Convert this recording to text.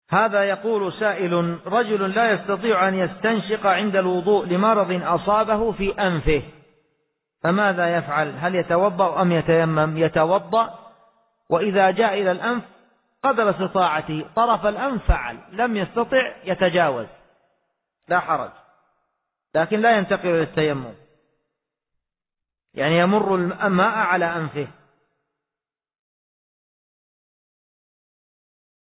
هذا يقول سائل: رجل لا يستطيع أن يستنشق عند الوضوء لمرض أصابه في أنفه، فماذا يفعل؟ هل يتوضأ أم يتيمم؟ يتوضأ، وإذا جاء إلى الأنف قدر استطاعته طرف الأنف فعل، لم يستطع يتجاوز، لا حرج، لكن لا ينتقل إلى التيمم، يعني يمر الماء على أنفه.